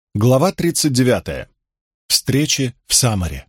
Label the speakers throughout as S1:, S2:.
S1: Глава 39. Встречи в Самаре.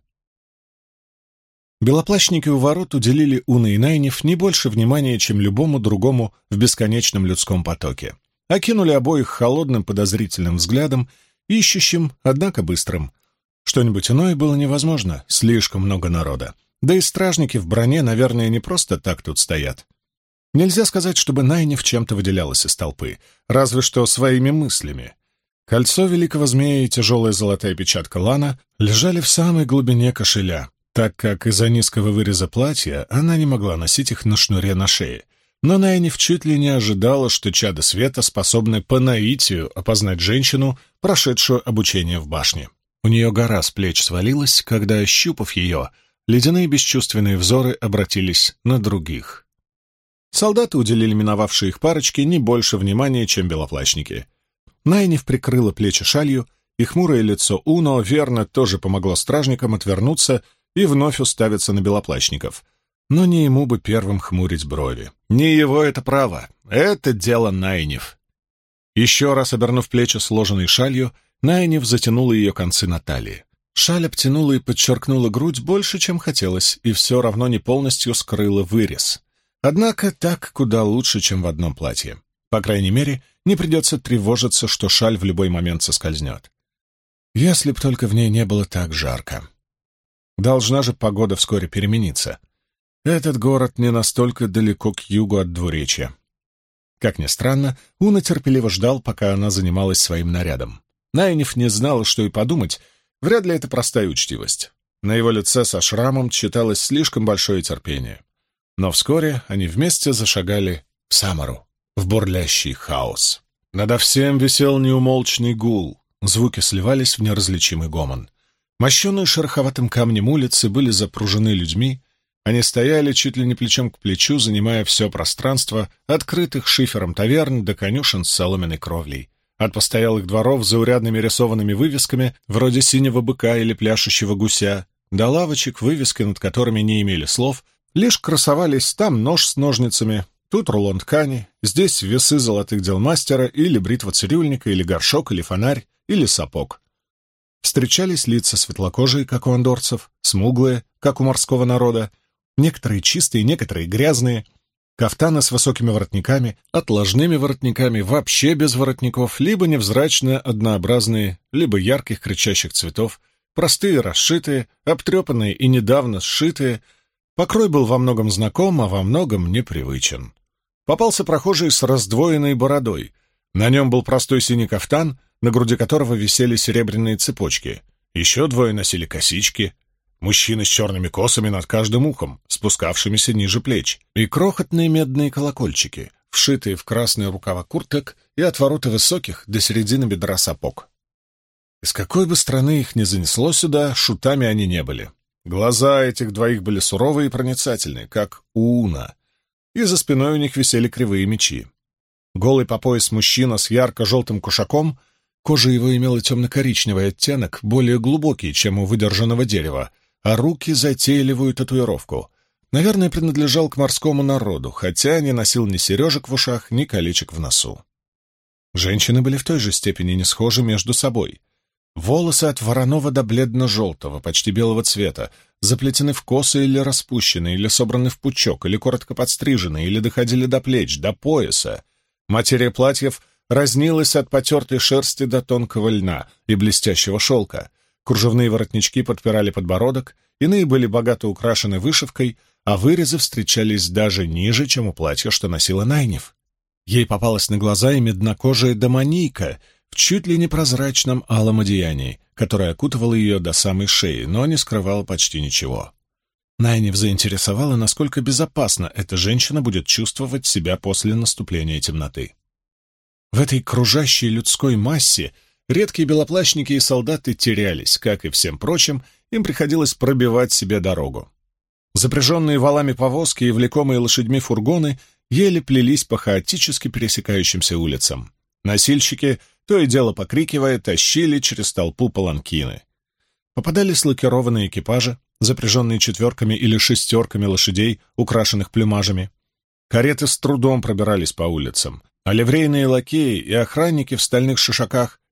S1: Белоплащники у ворот уделили Уна и Найниф не больше внимания, чем любому другому в бесконечном людском потоке. Окинули обоих холодным подозрительным взглядом, ищущим, однако быстрым. Что-нибудь иное было невозможно, слишком много народа. Да и стражники в броне, наверное, не просто так тут стоят. Нельзя сказать, чтобы Найниф чем-то выделялась из толпы, разве что своими мыслями. Кольцо великого змея и тяжелая золотая печатка Лана лежали в самой глубине кошеля, так как из-за низкого выреза платья она не могла носить их на шнуре на шее. Но Найниф чуть ли не ожидала, что чада света способны по наитию опознать женщину, прошедшую обучение в башне. У нее гора с плеч свалилась, когда, ощупав ее, ледяные бесчувственные взоры обратились на других. Солдаты уделили миновавшей их парочке не больше внимания, чем белоплащники. Найниф прикрыла плечи шалью, и хмурое лицо Уно верно тоже помогло стражникам отвернуться и вновь уставиться на белоплащников. Но не ему бы первым хмурить брови. Не его это право, это дело Найниф. Еще раз обернув плечи сложенной шалью, Найниф затянула ее концы на талии. Шаль обтянула и подчеркнула грудь больше, чем хотелось, и все равно не полностью скрыла вырез. Однако так куда лучше, чем в одном платье. По крайней мере, не придется тревожиться, что шаль в любой момент соскользнет. Если б только в ней не было так жарко. Должна же погода вскоре перемениться. Этот город не настолько далеко к югу от двуречья. Как ни странно, Уна терпеливо ждал, пока она занималась своим нарядом. Найниф не знала, что и подумать, вряд ли это простая учтивость. На его лице со шрамом читалось слишком большое терпение. Но вскоре они вместе зашагали в Самару, в бурлящий хаос. Надо всем висел неумолчный гул, звуки сливались в неразличимый гомон. Мощенные шероховатым камнем улицы были запружены людьми, они стояли чуть ли не плечом к плечу, занимая все пространство открытых шифером таверн до конюшен с соломенной кровлей, от постоялых дворов с заурядными рисованными вывесками, вроде синего быка или пляшущего гуся, до лавочек, вывески над которыми не имели слов, лишь красовались там нож с ножницами, тут рулон ткани, здесь весы золотых дел мастера, или бритва цирюльника, или горшок, или фонарь, или сапог. Встречались лица светлокожие, как у андорцев, смуглые, как у морского народа, некоторые чистые, некоторые грязные, кафтаны с высокими воротниками, отложными воротниками, вообще без воротников, либо невзрачно однообразные, либо ярких кричащих цветов, простые, расшитые, обтрепанные и недавно сшитые. Покрой был во многом знаком, а во многом непривычен. Попался прохожий с раздвоенной бородой. На нем был простой синий кафтан, на груди которого висели серебряные цепочки. Еще двое носили косички. Мужчины с черными косами над каждым ухом, спускавшимися ниже плеч, и крохотные медные колокольчики, вшитые в красные рукава курток и отвороты высоких до середины бедра сапог. Из какой бы страны их ни занесло сюда, шутами они не были. Глаза этих двоих были суровые и проницательные, как у Уна, и за спиной у них висели кривые мечи. Голый по пояс мужчина с ярко-желтым кушаком, кожа его имела темно-коричневый оттенок, более глубокий, чем у выдержанного дерева, а руки — затейливую татуировку. Наверное, принадлежал к морскому народу, хотя не носил ни сережек в ушах, ни колечек в носу. Женщины были в той же степени не схожи между собой. Волосы от вороного до бледно-желтого, почти белого цвета, заплетены в косы или распущены, или собраны в пучок, или коротко подстрижены, или доходили до плеч, до пояса. Материя платьев разнилась от потертой шерсти до тонкого льна и блестящего шелка. Кружевные воротнички подпирали подбородок, иные были богато украшены вышивкой, а вырезы встречались даже ниже, чем у платья, что носила Найниф. Ей попалась на глаза и меднокожая домонийка в чуть ли не прозрачном алом одеянии, которое окутывало ее до самой шеи, но не скрывало почти ничего. Найниф заинтересовала, насколько безопасно эта женщина будет чувствовать себя после наступления темноты. В этой кружащей людской массе редкие белоплащники и солдаты терялись, как и всем прочим, им приходилось пробивать себе дорогу. Запряженные валами повозки и влекомые лошадьми фургоны еле плелись по хаотически пересекающимся улицам. Носильщики, то и дело покрикивая, тащили через толпу паланкины. Попадались лакированные экипажи, запряженные четверками или шестерками лошадей, украшенных плюмажами. Кареты с трудом пробирались по улицам, а ливрейные лакеи и охранники в стальных шишаках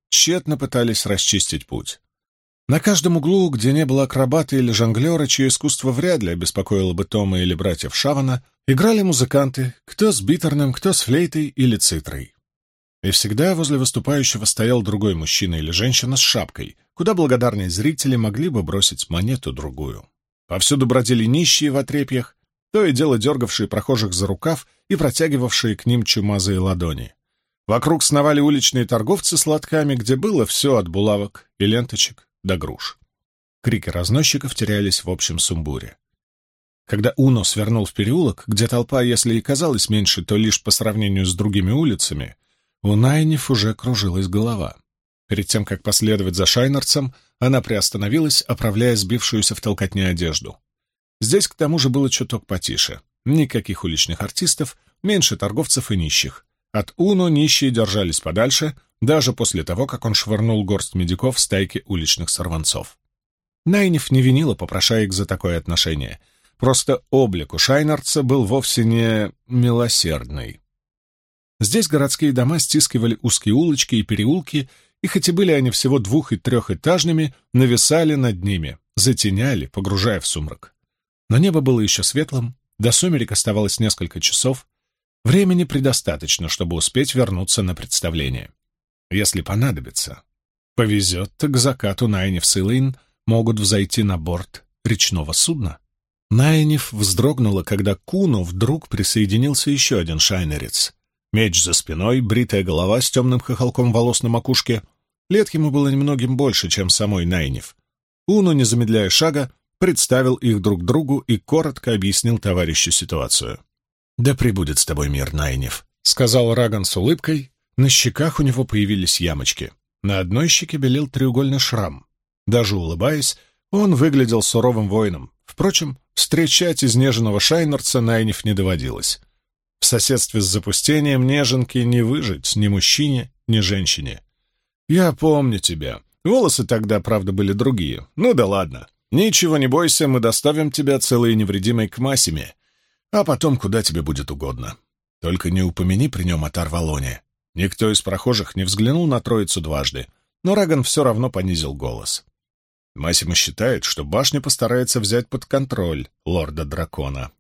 S1: тщетно пытались расчистить путь. На каждом углу, где не было акробата или жонглера, чье искусство вряд ли обеспокоило бы Тома или братьев Шавана, играли музыканты, кто с битерном, кто с флейтой или цитрой. И всегда возле выступающего стоял другой мужчина или женщина с шапкой, куда благодарные зрители могли бы бросить монету-другую. Повсюду бродили нищие в отрепьях, то и дело дергавшие прохожих за рукав и протягивавшие к ним чумазые ладони. Вокруг сновали уличные торговцы с лотками, где было все от булавок и ленточек до груш. Крики разносчиков терялись в общем сумбуре. Когда Уно свернул в переулок, где толпа, если и казалась меньше, то лишь по сравнению с другими улицами, у Найниф уже кружилась голова. Перед тем, как последовать за Шайнарцем, она приостановилась, оправляя сбившуюся в толкотне одежду. Здесь, к тому же, было чуток потише. Никаких уличных артистов, меньше торговцев и нищих. От Уно нищие держались подальше, даже после того, как он швырнул горсть медиков в стайки уличных сорванцов. Найниф не винила попрошаек за такое отношение. Просто облик у Шайнарца был вовсе не милосердный. Здесь городские дома стискивали узкие улочки и переулки, и хоть и были они всего 2- и 3-этажными, нависали над ними, затеняли, погружая в сумрак. Но небо было еще светлым, до сумерек оставалось несколько часов. Времени предостаточно, чтобы успеть вернуться на представление. Если понадобится, повезет, то к закату Найниф с Илэйн могут взойти на борт речного судна. Найниф вздрогнула, когда к Уно вдруг присоединился еще один шайнерец. Меч за спиной, бритая голова с темным хохолком волос на макушке. Лет ему было немногим больше, чем самой Найниф. Уно, не замедляя шага, представил их друг другу и коротко объяснил товарищу ситуацию. «Да пребудет с тобой мир, Найниф», — сказал Раган с улыбкой. На щеках у него появились ямочки. На одной щеке белел треугольный шрам. Даже улыбаясь, он выглядел суровым воином. Впрочем, встречать изнеженного шайнерца Найниф не доводилось. В соседстве с запустением неженки не выжить ни мужчине, ни женщине. «Я помню тебя. Волосы тогда, правда, были другие. Ну да ладно. Ничего не бойся, мы доставим тебя целой и невредимой к Масиме, а потом куда тебе будет угодно. Только не упомяни при нем о Тарвалоне». Никто из прохожих не взглянул на троицу дважды, но Раган все равно понизил голос. Масима считает, что башня постарается взять под контроль лорда-дракона.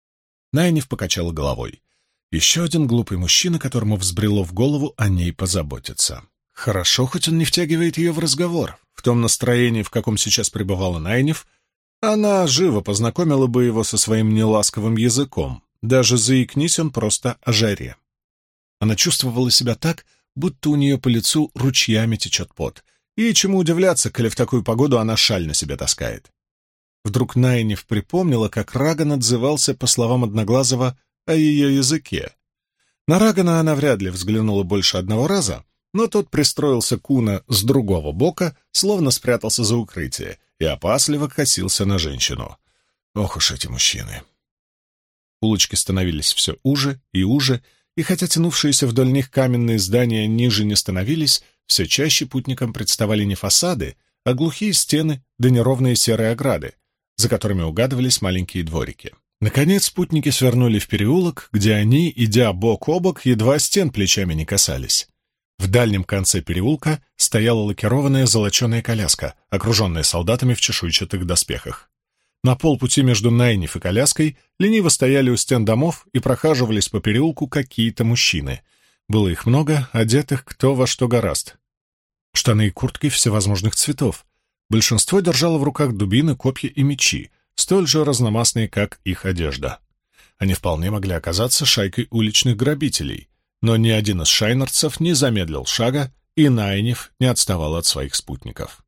S1: Найниф покачала головой. Еще один глупый мужчина, которому взбрело в голову о ней позаботиться. Хорошо, хоть он не втягивает ее в разговор. В том настроении, в каком сейчас пребывала Найниф, она живо познакомила бы его со своим неласковым языком, даже заикнись он просто о жаре. Она чувствовала себя так, будто у нее по лицу ручьями течет пот. И чему удивляться, коли в такую погоду она шаль на себе таскает. Вдруг Найниф припомнила, как Раган отзывался, по словам Одноглазого, о ее языке. На Рагана она вряд ли взглянула больше одного раза, но тот пристроился к Уно с другого бока, словно спрятался за укрытие, и опасливо косился на женщину. Ох уж эти мужчины! Улочки становились все уже и уже, и хотя тянувшиеся вдоль них каменные здания ниже не становились, все чаще путникам представали не фасады, а глухие стены да неровные серые ограды, за которыми угадывались маленькие дворики. Наконец путники свернули в переулок, где они, идя бок о бок, едва стен плечами не касались. В дальнем конце переулка стояла лакированная золоченая коляска, окруженная солдатами в чешуйчатых доспехах. На полпути между Найниф и коляской лениво стояли у стен домов и прохаживались по переулку какие-то мужчины. Было их много, одетых кто во что горазд. Штаны и куртки всевозможных цветов. Большинство держало в руках дубины, копья и мечи, столь же разномастные, как их одежда. Они вполне могли оказаться шайкой уличных грабителей, но ни один из шайнерцев не замедлил шага, и Найниф не отставала от своих спутников.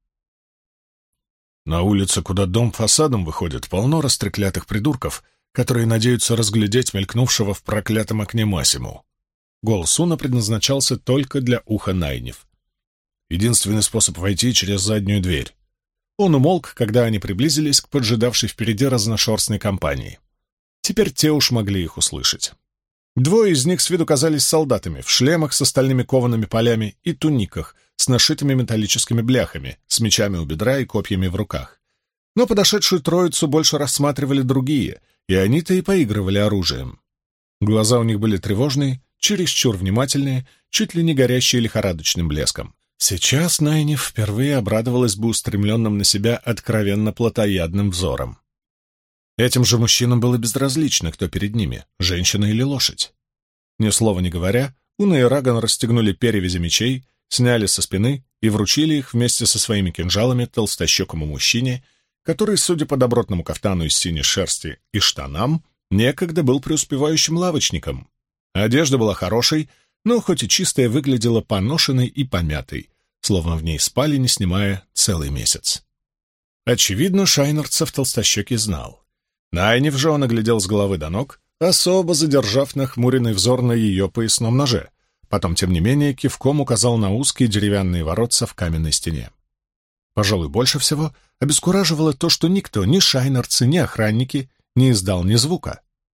S1: На улице, куда дом фасадом выходит, полно растреклятых придурков, которые надеются разглядеть мелькнувшего в проклятом окне Масиму. Голос Уно предназначался только для уха Найниф. Единственный способ войти через заднюю дверь. Он умолк, когда они приблизились к поджидавшей впереди разношерстной компании. Теперь те уж могли их услышать. Двое из них с виду казались солдатами, в шлемах с стальными коваными полями и туниках, с нашитыми металлическими бляхами, с мечами у бедра и копьями в руках. Но подошедшую троицу больше рассматривали другие, и они-то и поигрывали оружием. Глаза у них были тревожные, чересчур внимательные, чуть ли не горящие лихорадочным блеском. Сейчас Найниф впервые обрадовалась бы устремленным на себя откровенно плотоядным взором. Этим же мужчинам было безразлично, кто перед ними, женщина или лошадь. Ни слова не говоря, Уна и Раган расстегнули перевязи мечей, сняли со спины и вручили их вместе со своими кинжалами толстощекому мужчине, который, судя по добротному кафтану из синей шерсти и штанам, некогда был преуспевающим лавочником. Одежда была хорошей, но хоть и чистая, выглядела поношенной и помятой, словно в ней спали, не снимая, целый месяц. Очевидно, шайнарцев толстощекий знал. Найниф же он оглядел с головы до ног, особо задержав нахмуренный взор на ее поясном ноже. Потом, тем не менее, кивком указал на узкие деревянные воротца в каменной стене. Пожалуй, больше всего обескураживало то, что никто, ни шайнарцы, ни охранники, не издал ни звука.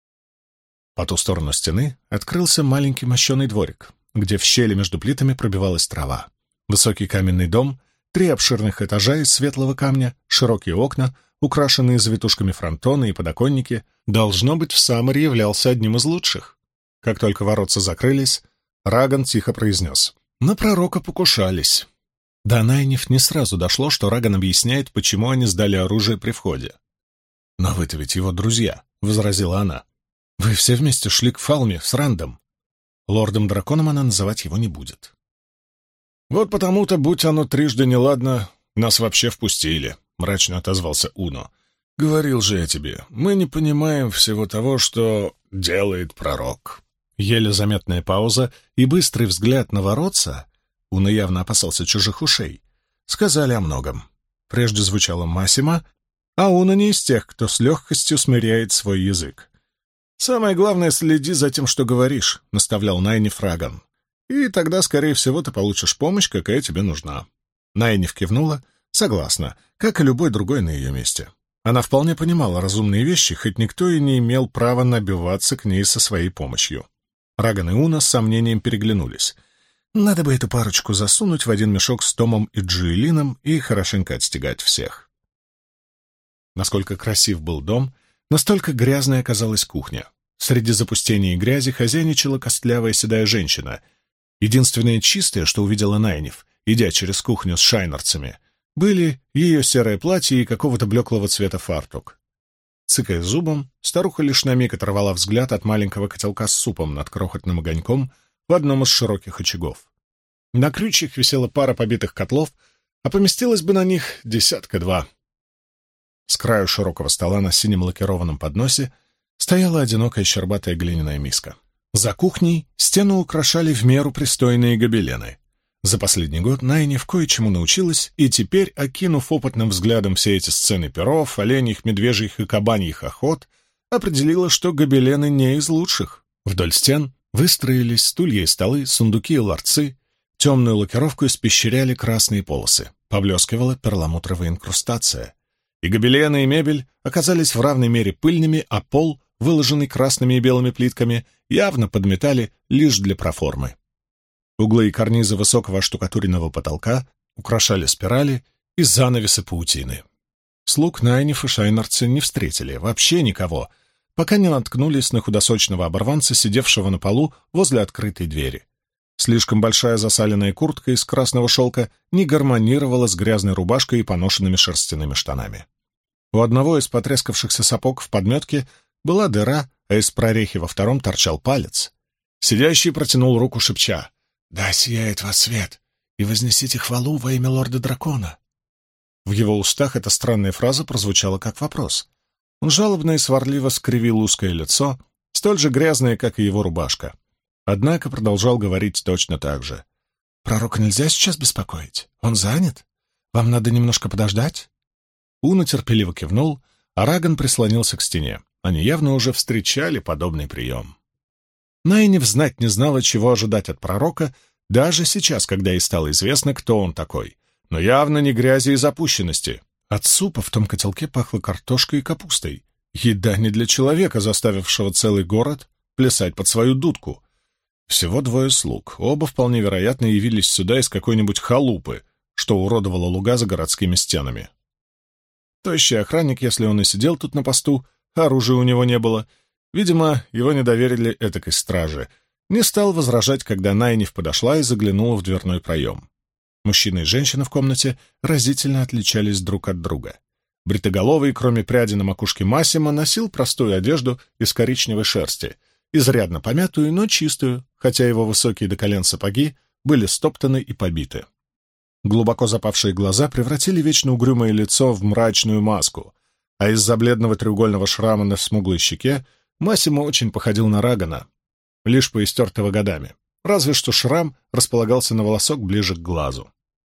S1: По ту сторону стены открылся маленький мощеный дворик, где в щели между плитами пробивалась трава. Высокий каменный дом, 3 обширных этажа из светлого камня, широкие окна, украшенные завитушками фронтоны и подоконники, должно быть, в Самаре являлся одним из лучших. Как только воротца закрылись, Раган тихо произнес: «На пророка покушались». До Найниф не сразу дошло, что Раган объясняет, почему они сдали оружие при входе. «Но вы-то ведь его друзья», — возразила она. «Вы все вместе шли к Фалме с Рандом. Лордом-драконом она называть его не будет». «Вот потому-то, будь оно трижды неладно, нас вообще впустили», — мрачно отозвался Уно. «Говорил же я тебе, мы не понимаем всего того, что делает пророк». Еле заметная пауза и быстрый взгляд на воротца, Уно явно опасался чужих ушей, сказали о многом. Прежде звучала Массима, а Уно не из тех, кто с легкостью смиряет свой язык. «Самое главное, следи за тем, что говоришь», — наставлял Найниф Раган. «И тогда, скорее всего, ты получишь помощь, какая тебе нужна». Найниф кивнула, согласна, как и любой другой на ее месте. Она вполне понимала разумные вещи, хоть никто и не имел права набиваться к ней со своей помощью. Раган и Уна с сомнением переглянулись. Надо бы эту парочку засунуть в один мешок с Томом и Джуэлином и хорошенько отстегать всех. Насколько красив был дом, настолько грязной оказалась кухня. Среди запустения и грязи хозяйничала костлявая седая женщина. Единственное чистое, что увидела Найниф, идя через кухню с шайнарцами, были ее серое платье и какого-то блеклого цвета фартук. Цыкая зубом, старуха лишь на миг оторвала взгляд от маленького котелка с супом над крохотным огоньком в одном из широких очагов. На крючьях висела пара побитых котлов, а поместилось бы на них 10-2. С краю широкого стола на синем лакированном подносе стояла одинокая щербатая глиняная миска. За кухней стену украшали в меру пристойные гобелены. За последний год Найниф кое-чему научилась, и теперь, окинув опытным взглядом все эти сцены перов, оленьих, медвежьих и кабаньих охот, определила, что гобелены не из лучших. Вдоль стен выстроились стулья и столы, сундуки и ларцы, темную лакировку испещряли красные полосы, поблескивала перламутровая инкрустация. И гобелены, и мебель оказались в равной мере пыльными, а пол, выложенный красными и белыми плитками, явно подметали лишь для проформы. Углы и карнизы высокого оштукатуренного потолка украшали спирали и занавесы паутины. Слуг Найниф и шайнарцы не встретили, вообще никого, пока не наткнулись на худосочного оборванца, сидевшего на полу возле открытой двери. Слишком большая засаленная куртка из красного шелка не гармонировала с грязной рубашкой и поношенными шерстяными штанами. У одного из потрескавшихся сапог в подметке была дыра, а из прорехи во втором торчал палец. Сидящий протянул руку, шепча: «Да сияет вас свет, и вознесите хвалу во имя лорда-дракона». В его устах эта странная фраза прозвучала как вопрос. Он жалобно и сварливо скривил узкое лицо, столь же грязное, как и его рубашка. Однако продолжал говорить точно так же. «Пророка нельзя сейчас беспокоить? Он занят? Вам надо немножко подождать?» Уна терпеливо кивнул, а Раган прислонился к стене. Они явно уже встречали подобный прием. Найниф знать не знала, чего ожидать от пророка, даже сейчас, когда ей стало известно, кто он такой. Но явно не грязи и запущенности. От супа в том котелке пахло картошкой и капустой. Еда не для человека, заставившего целый город плясать под свою дудку. Всего 2 слуг, оба вполне вероятно явились сюда из какой-нибудь халупы, что уродовало луга за городскими стенами. Тощий охранник, если он и сидел тут на посту, оружия у него не было, видимо, его не доверили этакой страже, не стал возражать, когда Найниф подошла и заглянула в дверной проем. Мужчина и женщина в комнате разительно отличались друг от друга. Бритоголовый, кроме пряди на макушке Массимо, носил простую одежду из коричневой шерсти, изрядно помятую, но чистую, хотя его высокие до колен сапоги были стоптаны и побиты. Глубоко запавшие глаза превратили вечно угрюмое лицо в мрачную маску, а из-за бледного треугольного шрама на смуглой щеке Массимо очень походил на Рагана, лишь поистертого годами, разве что шрам располагался на волосок ближе к глазу.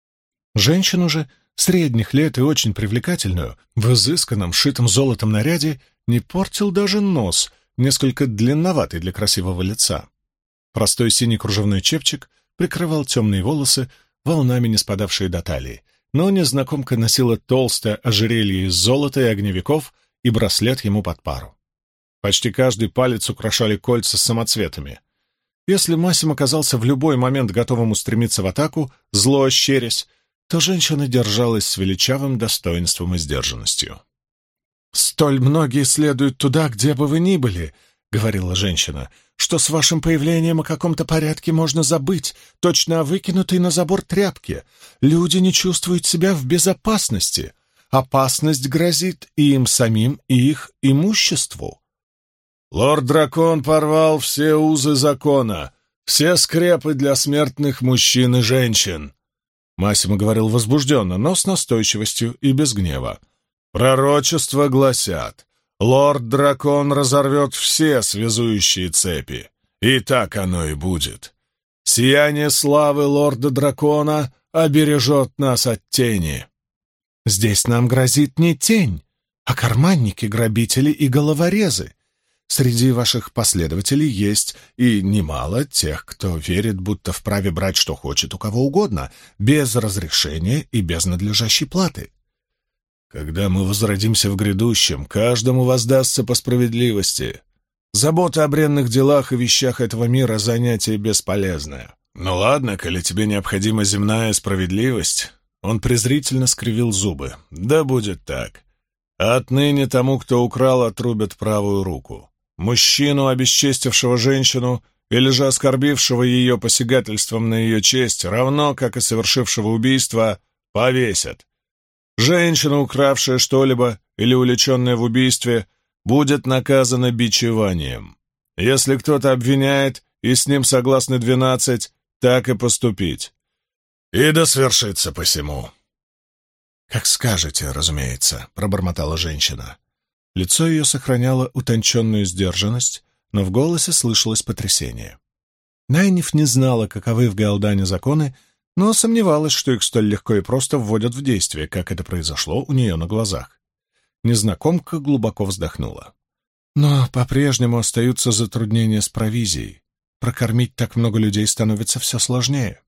S1: Женщину же, средних лет и очень привлекательную, в изысканном, шитом золотом наряде, не портил даже нос, несколько длинноватый для красивого лица. Простой синий кружевной чепчик прикрывал темные волосы, волнами не спадавшие до талии, но незнакомка носила толстое ожерелье из золота и огневиков и браслет ему под пару. Почти каждый палец украшали кольца с самоцветами. Если Массимо оказался в любой момент готовым устремиться в атаку, зло ощерясь, то женщина держалась с величавым достоинством и сдержанностью. «Столь многие следуют туда, где бы вы ни были», — говорила женщина, «что с вашим появлением о каком-то порядке можно забыть, точно о выкинутой на забор тряпке. Люди не чувствуют себя в безопасности. Опасность грозит и им самим, и их имуществу».
S2: «Лорд-дракон порвал все узы закона, все скрепы для смертных мужчин и женщин», — Массимо говорил возбужденно, но с настойчивостью и без гнева. «Пророчества гласят, лорд-дракон разорвет все связующие цепи, и так оно и будет. Сияние славы лорда-дракона обережет нас от тени».
S1: «Здесь нам грозит не тень, а карманники, грабители и головорезы. Среди ваших последователей есть и немало тех, кто верит, будто вправе брать что хочет у кого угодно, без разрешения и без надлежащей платы.
S2: Когда мы возродимся в грядущем, каждому воздастся по справедливости. Забота о бренных делах и вещах этого мира — занятие бесполезное. Ну ладно, коли тебе необходима земная справедливость». Он презрительно скривил зубы. «Да будет так. Отныне тому, кто украл, отрубят правую руку. Мужчину, обесчестившего женщину или же оскорбившего ее посягательством на ее честь, равно как и совершившего убийство, повесят. Женщина, укравшая что-либо или уличенная в убийстве, будет наказана бичеванием. Если кто-то обвиняет, и с ним согласны 12, так и поступить. И да свершится посему».
S1: «Как скажете, разумеется», — пробормотала женщина. Лицо ее сохраняло утонченную сдержанность, но в голосе слышалось потрясение. Найниф не знала, каковы в Гаалдане законы, но сомневалась, что их столь легко и просто вводят в действие, как это произошло у нее на глазах. Незнакомка глубоко вздохнула. «Но по-прежнему остаются затруднения с провизией. Прокормить так много людей становится все сложнее».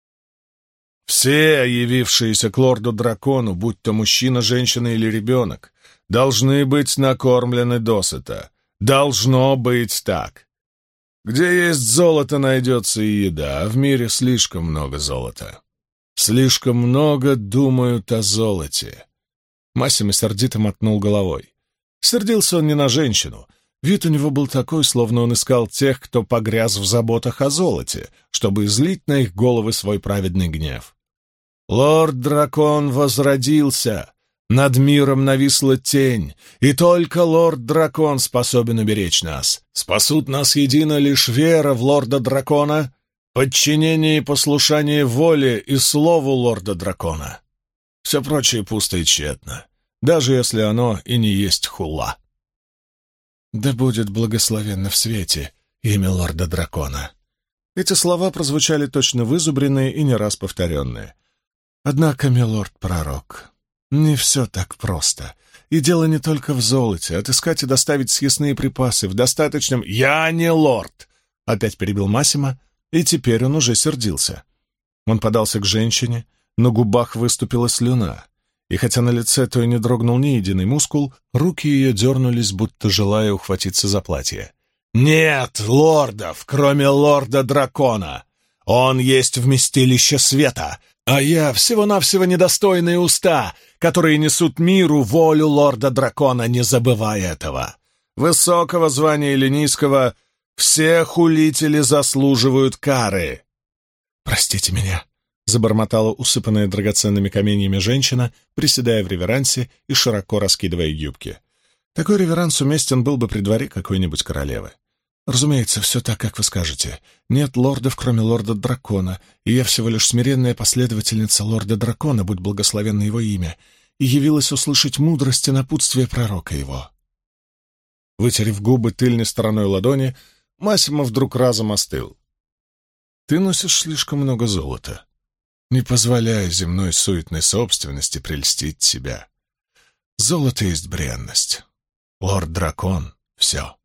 S2: «Все, явившиеся к лорду-дракону, будь то мужчина, женщина или ребенок, должны быть накормлены досыта. Должно быть так. Где есть золото, найдется и еда, а в мире слишком много золота. Слишком много думают о золоте».
S1: Массимо сердито мотнул головой. Сердился он не на женщину. Вид у него был такой, словно он искал тех, кто погряз в заботах о золоте, чтобы излить на их головы свой праведный гнев.
S2: «Лорд-дракон возродился. Над миром нависла тень, и только лорд-дракон способен уберечь нас. Спасут нас едино лишь вера в лорда-дракона, подчинение и послушание воле и слову лорда-дракона. Все прочее пусто и тщетно, даже если оно и не есть хула».
S1: «Да будет благословенно в свете имя лорда-дракона». Эти слова прозвучали точно вызубренные и не раз повторенные. «Однако, милорд-пророк, не все так просто. И дело не только в золоте. Отыскать и доставить съестные припасы в достаточном...»
S2: «Я не лорд!»
S1: — опять перебил Массимо, и теперь он уже сердился. Он подался к женщине, на губах выступила слюна, и хотя на лице то и не дрогнул ни единый мускул, руки ее дернулись, будто желая ухватиться за платье.
S2: «Нет лордов, кроме лорда-дракона! Он есть вместилище света, а я всего-навсего недостойные уста, которые несут миру волю лорда-дракона, не забывая этого. Высокого звания или низкого, все хулители заслуживают кары».
S1: «Простите меня», — забормотала усыпанная драгоценными каменьями женщина, приседая в реверансе и широко раскидывая юбки. Такой реверанс уместен был бы при дворе какой-нибудь королевы. «Разумеется, все так, как вы скажете. Нет лордов, кроме лорда-дракона, и я всего лишь смиренная последовательница лорда-дракона, будь благословенно его имя, и явилась услышать мудрость и напутствие пророка его». Вытерев губы тыльной стороной ладони, Массимо вдруг разом остыл. «Ты носишь слишком много золота. Не позволяй земной суетной собственности прельстить тебя. Золото есть бренность. Лорд-дракон — все».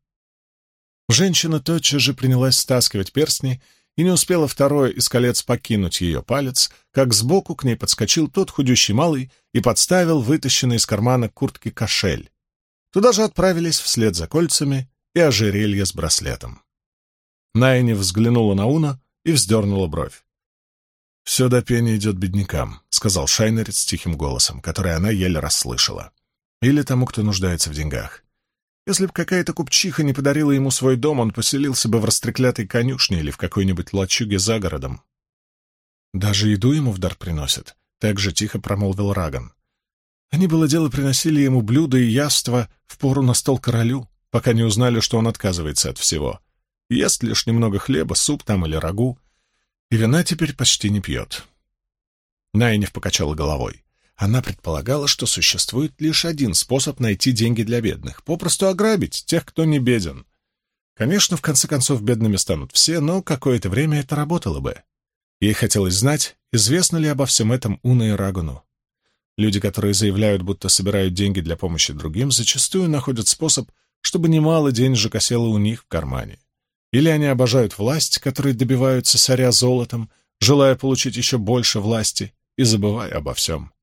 S1: Женщина тотчас же принялась стаскивать перстни, и не успела второе из колец покинуть ее палец, как сбоку к ней подскочил тот худющий малый и подставил вытащенный из кармана куртки кошель. Туда же отправились вслед за кольцами и ожерелье с браслетом. Найни взглянула на Уна и вздернула бровь. «Все до пения идет беднякам», — сказал шайнерец тихим голосом, который она еле расслышала. «Или тому, кто нуждается в деньгах. Если бы какая-то купчиха не подарила ему свой дом, он поселился бы в растреклятой конюшне или в какой-нибудь лачуге за городом». «Даже еду ему в дар приносят», — так же тихо промолвил Раган. «Они, было дело, приносили ему блюда и яства впору на стол королю, пока не узнали, что он отказывается от всего. Ест лишь немного хлеба, суп там или рагу, и вина теперь почти не пьет». Найниф покачала головой. Она предполагала, что существует лишь один способ найти деньги для бедных — попросту ограбить тех, кто не беден. Конечно, в конце концов, бедными станут все, но какое-то время это работало бы. Ей хотелось знать, известно ли обо всем этом Уна и Рагану. Люди, которые заявляют, будто собирают деньги для помощи другим, зачастую находят способ, чтобы немало денежек осело у них в кармане. Или они обожают власть, которые добиваются соря золотом, желая получить еще больше власти и забывая обо всем.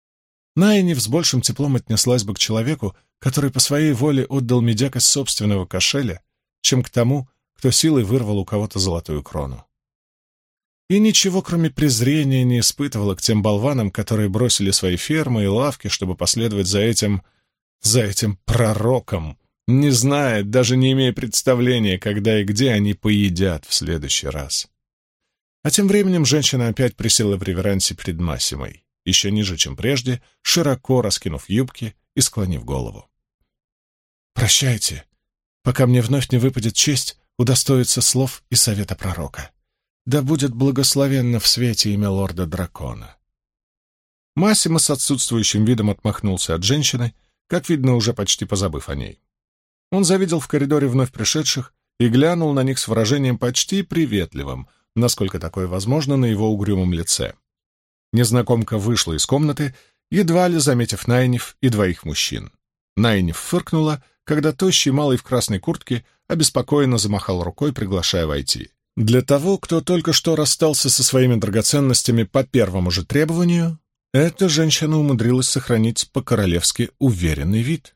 S1: Найниф с большим теплом отнеслась бы к человеку, который по своей воле отдал медяк из собственного кошеля, чем к тому, кто силой вырвал у кого-то золотую крону. И ничего, кроме презрения, не испытывала к тем болванам, которые бросили свои фермы и лавки, чтобы последовать за этим пророком, не зная, даже не имея представления, когда и где они поедят в следующий раз. А тем временем женщина опять присела в реверансе перед Массимой, еще ниже, чем прежде, широко раскинув юбки и склонив голову. «Прощайте, пока мне вновь не выпадет честь удостоиться слов и совета пророка. Да будет благословенно в свете имя лорда-дракона». Массимо с отсутствующим видом отмахнулся от женщины, как видно, уже почти позабыв о ней. Он завидел в коридоре вновь пришедших и глянул на них с выражением почти приветливым, насколько такое возможно на его угрюмом лице. Незнакомка вышла из комнаты, едва ли заметив Найниф и двоих мужчин. Найниф фыркнула, когда тощий малый в красной куртке обеспокоенно замахал рукой, приглашая войти. Для того, кто только что расстался со своими драгоценностями по первому же требованию, эта женщина умудрилась сохранить по-королевски уверенный вид.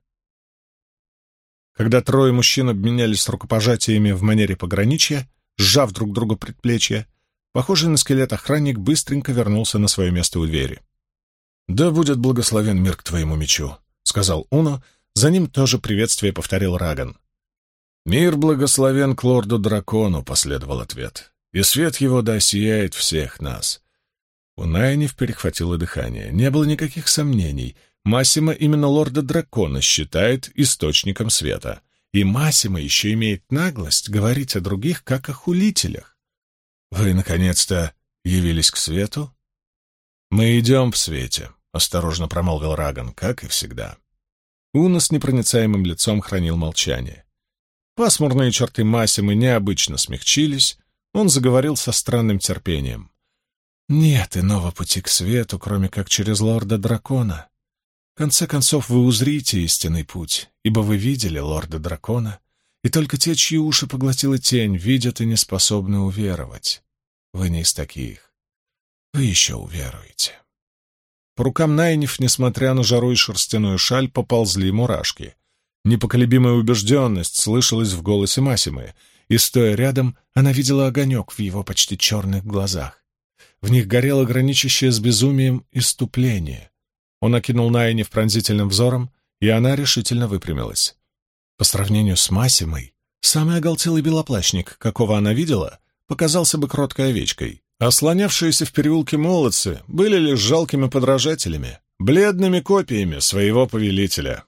S1: Когда трое мужчин обменялись рукопожатиями в манере пограничья, сжав друг другу предплечья, похожий на скелет охранник быстренько вернулся на свое место у двери. «Да будет благословен мир к твоему мечу», — сказал Уно, за ним тоже приветствие повторил Раган. «Мир благословен к лорду-дракону», — последовал ответ, — «и свет его да сияет всех нас». У Найниф перехватило дыхание. Не было никаких сомнений. Массимо именно лорда-дракона считает источником света. И Массимо еще имеет наглость говорить о других, как о хулителях. «Вы, наконец-то, явились к свету?» «Мы идем в свете», — осторожно промолвил Раган, как и всегда. Уна с непроницаемым лицом хранил молчание. Пасмурные черты Массимы необычно смягчились, он заговорил со странным терпением. «Нет иного пути к свету, кроме как через лорда-дракона. В конце концов, вы узрите истинный путь, ибо вы видели лорда-дракона, и только те, чьи уши поглотила тень, видят и не способны уверовать. Вы не из таких. Вы еще уверуете». По рукам Найниф, несмотря на жару и шерстяную шаль, поползли мурашки. Непоколебимая убежденность слышалась в голосе Массимы, и, стоя рядом, она видела огонек в его почти черных глазах. В них горело граничащее с безумием исступление. Он окинул Найниф пронзительным взором, и она решительно выпрямилась. По сравнению с Массимой, самый оголтелый белоплащник, какого она видела, показался бы кроткой овечкой, А слонявшиеся в переулке молодцы были лишь жалкими подражателями, бледными копиями своего повелителя.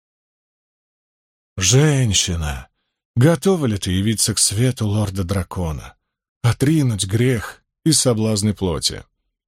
S1: «Женщина, готова ли ты явиться к свету лорда-дракона, отринуть грех и соблазны плоти?»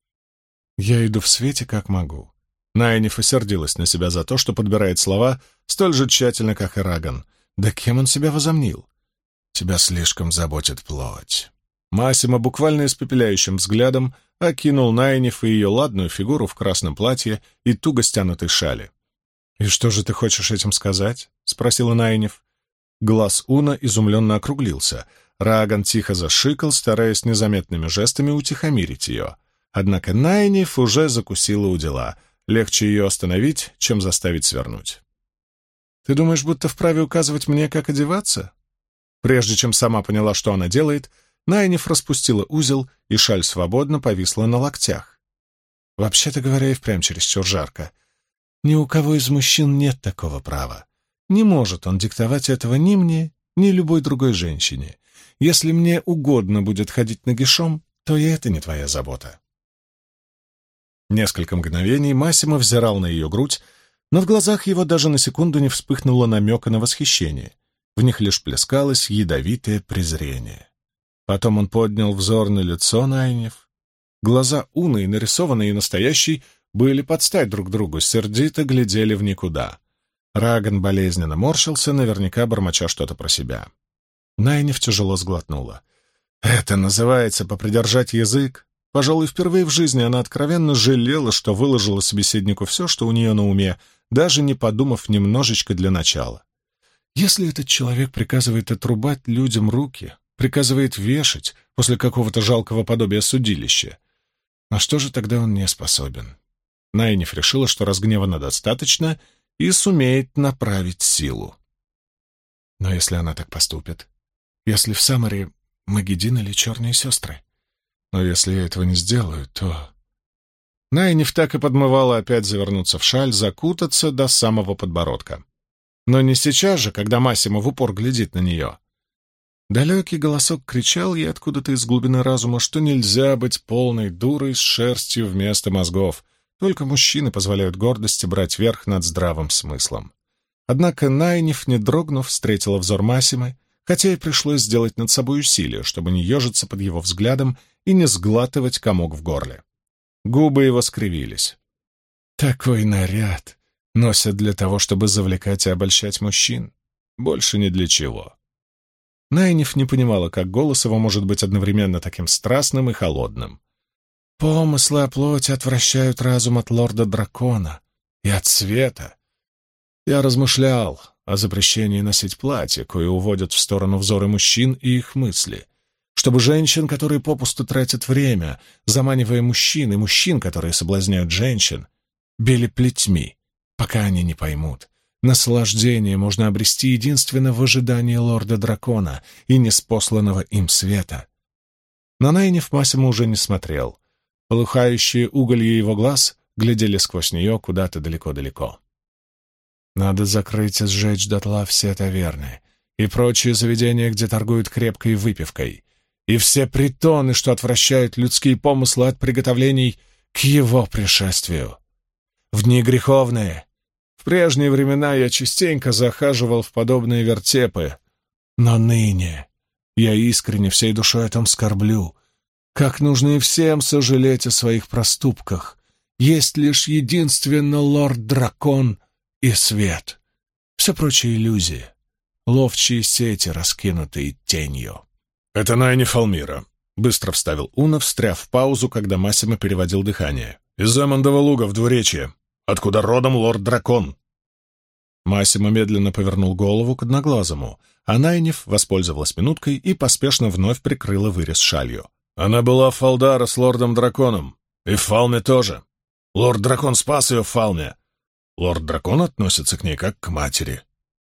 S1: «Я иду в свете, как могу». Найниф осердилась на себя за то, что подбирает слова столь же тщательно, как и Раган. Да кем он себя возомнил? «Тебя слишком заботит плоть». Массимо буквально испепеляющим взглядом окинул Найниф и ее ладную фигуру в красном платье и туго стянутой шали. «И что же ты хочешь этим сказать?» — спросила Найниф. Глаз Уна изумленно округлился. Раган тихо зашикал, стараясь незаметными жестами утихомирить ее. Однако Найниф уже закусила у дела. Легче ее остановить, чем заставить свернуть. «Ты думаешь, будто вправе указывать мне, как одеваться?» Прежде чем сама поняла, что она делает, Найниф распустила узел, и шаль свободно повисла на локтях. Вообще-то говоря, и впрямь чересчур жарко. Ни у кого из мужчин нет такого права. Не может он диктовать этого ни мне, ни любой другой женщине. Если мне угодно будет ходить нагишом, то и это не твоя забота. Несколько мгновений Массимо взирал на ее грудь, но в глазах его даже на секунду не вспыхнуло намека на восхищение. В них лишь плескалось ядовитое презрение. Потом он поднял взор на лицо Найниф. Глаза Уны, нарисованные и настоящие, были под стать друг другу, сердито глядели в никуда. Раган болезненно морщился, наверняка бормоча что-то про себя. Найниф тяжело сглотнула. «Это называется попридержать язык?» Пожалуй, впервые в жизни она откровенно жалела, что выложила собеседнику все, что у нее на уме, даже не подумав немножечко для начала. Если этот человек приказывает отрубать людям руки, приказывает вешать после какого-то жалкого подобия судилища, на что же тогда он не способен? Найниф решила, что разгневана достаточно и сумеет направить силу. Но если она так поступит, если в Самаре Магеддин или Черные сестры, но если я этого не сделаю, то... Найниф так и подмывала опять завернуться в шаль, закутаться до самого подбородка. Но не сейчас же, когда Массимо в упор глядит на нее. Далекий голосок кричал ей откуда-то из глубины разума, что нельзя быть полной дурой с шерстью вместо мозгов. Только мужчины позволяют гордости брать верх над здравым смыслом. Однако Найниф, не дрогнув, встретила взор Массимо, хотя и пришлось сделать над собой усилие, чтобы не ежиться под его взглядом и не сглатывать комок в горле. Губы его скривились. Такой наряд носят для того, чтобы завлекать и обольщать мужчин. Больше ни для чего. Найниф не понимала, как голос его может быть одновременно таким страстным и холодным. Помыслы о плоти отвращают разум от лорда-дракона и от света. Я размышлял о запрещении носить платья, кое уводят в сторону взоры мужчин и их мысли, чтобы женщин, которые попусту тратят время, заманивая мужчин, и мужчин, которые соблазняют женщин, били плетьми, пока они не поймут. Наслаждение можно обрести единственно в ожидании лорда-дракона и неспосланного им света. На Найниф Массимо уже не смотрел. Полыхающие уголья его глаз глядели сквозь нее куда-то далеко-далеко. Надо закрыть и сжечь дотла все таверны и прочие заведения, где торгуют крепкой выпивкой, и все притоны, что отвращают людские помыслы от приготовлений к его пришествию. В дни греховные, в прежние времена я частенько захаживал в подобные вертепы, но ныне я искренне всей душой о том скорблю, как нужно и всем сожалеть о своих проступках. Есть лишь единственно лорд-дракон и свет. Все прочие иллюзии, ловчие сети, раскинутые тенью. «Это Найниф Алмира», — быстро вставил Уна, встряв в паузу, когда Массимо переводил дыхание. «Из Эммондова луга в двуречье, откуда родом лорд-дракон». Массимо медленно повернул голову к Одноглазому, а Найниф воспользовалась минуткой и поспешно вновь прикрыла вырез шалью. «Она была в Фалдара с лордом-драконом, и в Фалме тоже. Лорд-дракон спас ее в Фалме. Лорд-дракон относится к ней как к матери».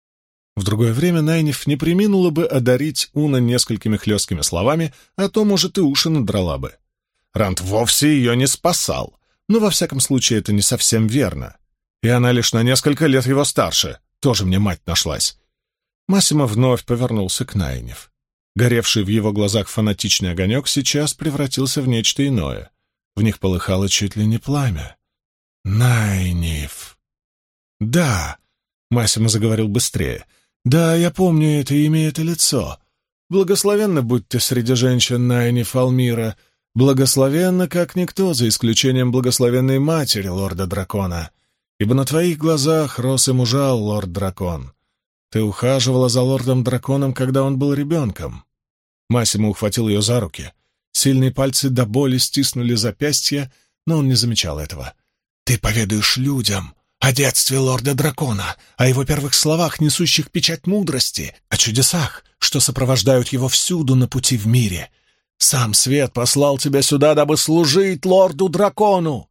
S1: В другое время Найниф не преминула бы одарить Уна несколькими хлесткими словами, а то, может, и уши надрала бы. Рант вовсе ее не спасал, но, во всяком случае, это не совсем верно. И она лишь на несколько лет его старше, тоже мне мать нашлась. Массимо вновь повернулся к Найниф. Горевший в его глазах фанатичный огонек сейчас превратился в нечто иное. В них полыхало чуть ли не пламя. «Найниф!» «Да!» — Массимо заговорил быстрее. «Да, я помню это имя и это лицо. Благословенна будь ты среди женщин, Найниф Алмира. Благословенна, как никто, за исключением благословенной матери лорда-дракона. Ибо на твоих глазах рос и мужал лорд-дракон. Ты ухаживала за лордом-драконом, когда он был ребенком». Массимо ухватил ее за руки. Сильные пальцы до боли стиснули запястья, но он не замечал этого. «Ты поведаешь людям о детстве лорда-дракона, о его первых словах, несущих печать мудрости, о чудесах, что сопровождают его всюду на пути в мире. Сам свет послал тебя сюда, дабы служить лорду-дракону!»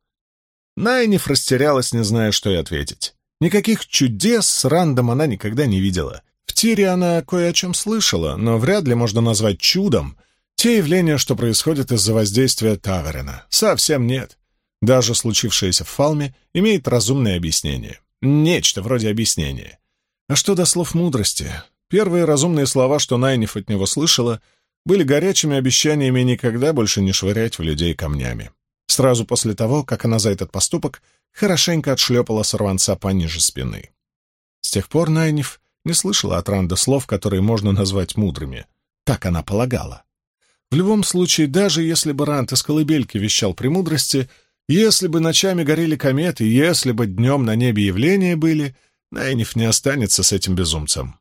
S1: Найниф растерялась, не зная, что и ответить. Никаких чудес с Рандом она никогда не видела. В Тире она кое о чем слышала, но вряд ли можно назвать чудом те явления, что происходят из-за воздействия Таверена. Совсем нет. Даже случившееся в Фалме имеет разумное объяснение. Нечто вроде объяснения. А что до слов мудрости? Первые разумные слова, что Найниф от него слышала, были горячими обещаниями никогда больше не швырять в людей камнями. Сразу после того, как она за этот поступок хорошенько отшлепала сорванца пониже спины. С тех пор Найниф не слышала от Ранда слов, которые можно назвать мудрыми. Так она полагала. В любом случае, даже если бы Ранд из колыбельки вещал премудрости, если бы ночами горели кометы, если бы днем на небе явления были, Найниф не останется с этим безумцем.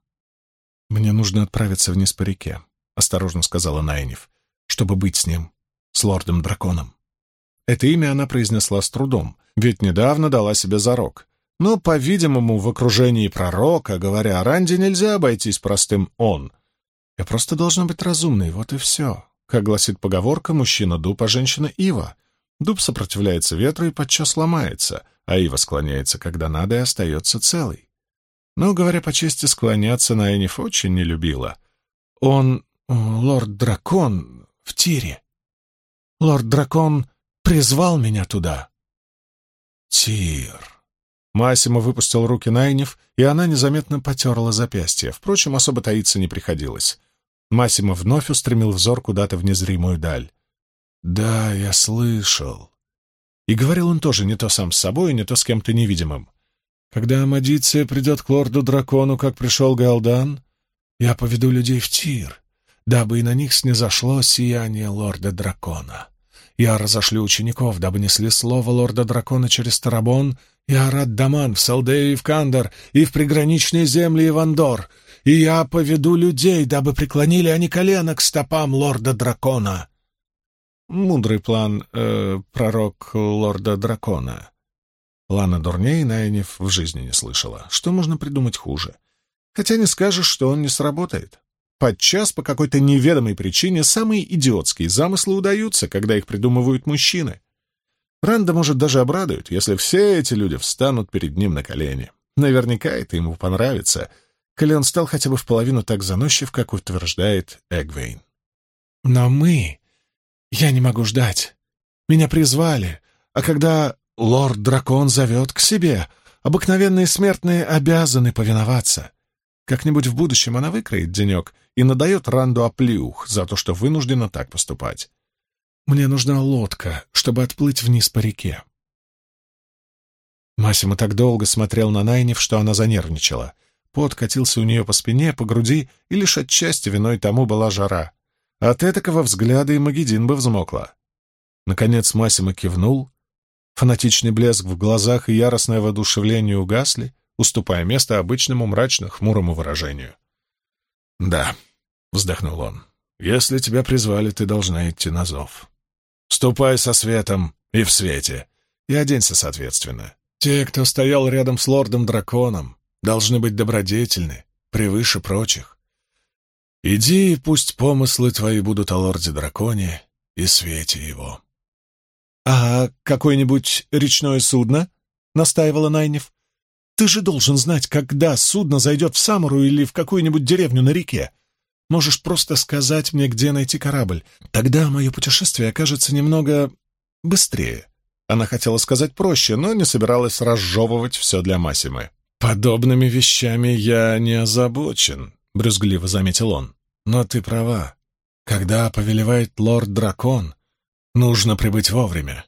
S1: «Мне нужно отправиться вниз по реке», — осторожно сказала Найниф, «чтобы быть с ним, с лордом-драконом». Это имя она произнесла с трудом, ведь недавно дала себе зарок. Но, по-видимому, в окружении пророка, говоря о Ранде, нельзя обойтись простым «он». Я просто должна быть разумной, вот и все. Как гласит поговорка, мужчина дуб, а женщина ива. Дуб сопротивляется ветру и подчас ломается, а ива склоняется, когда надо, и остается целой. Но, говоря по чести, склоняться Найниф очень не любила. Он, лорд-дракон, в Тире. Лорд-дракон призвал меня туда. Тир. Массимо выпустил руки Найниф, и она незаметно потерла запястье. Впрочем, особо таиться не приходилось. Массимо вновь устремил взор куда-то в незримую даль. «Да, я слышал». И говорил он тоже не то сам с собой, не то с кем-то невидимым. «Когда Амадиция придет к лорду-дракону, как пришел Галдан, я поведу людей в Тир, дабы и на них снизошло сияние лорда-дракона. Я разошлю учеников, дабы несли слово лорда-дракона через Тарабон и Арат-Даман, в Салдею и в Кандар, и в приграничные земли и Вандор, и я поведу людей, дабы преклонили они колено к стопам лорда-дракона». Мудрый план, пророк лорда-дракона. Лана дурней Найниф в жизни не слышала. Что можно придумать хуже? Хотя не скажешь, что он не сработает. Подчас по какой-то неведомой причине самые идиотские замыслы удаются, когда их придумывают мужчины. Ранда, может, даже обрадует, если все эти люди встанут перед ним на колени. Наверняка это ему понравится, коли он стал хотя бы в половину так заносчив, как утверждает Эгвейн. Но я не могу ждать. Меня призвали, а когда лорд-дракон зовет к себе, обыкновенные смертные обязаны повиноваться. Как-нибудь в будущем она выкроет денек и надает Ранду оплеух за то, что вынуждена так поступать. Мне нужна лодка, чтобы отплыть вниз по реке. Массимо так долго смотрел на Найниф, что она занервничала. Пот катился у нее по спине, по груди, и лишь отчасти виной тому была жара. От этакого взгляда и Магедин бы взмокла. Наконец Массимо кивнул. Фанатичный блеск в глазах и яростное воодушевление угасли, уступая место обычному мрачно-хмурому выражению. «Да», — вздохнул он, — «если тебя призвали, ты должна идти на зов. Ступай со светом и в свете, и оденься соответственно. Те, кто стоял рядом с лордом-драконом, должны быть добродетельны, превыше прочих. Иди, и пусть помыслы твои будут о лорде-драконе и свете его». «А какое-нибудь речное судно?» — настаивала Найниф. «Ты же должен знать, когда судно зайдет в Самару или в какую-нибудь деревню на реке. Можешь просто сказать мне, где найти корабль. Тогда мое путешествие окажется немного быстрее». Она хотела сказать проще, но не собиралась разжевывать все для Массимы. «Подобными вещами я не озабочен», — брюзгливо заметил он. Но ты права. Когда повелевает лорд-дракон, нужно прибыть вовремя.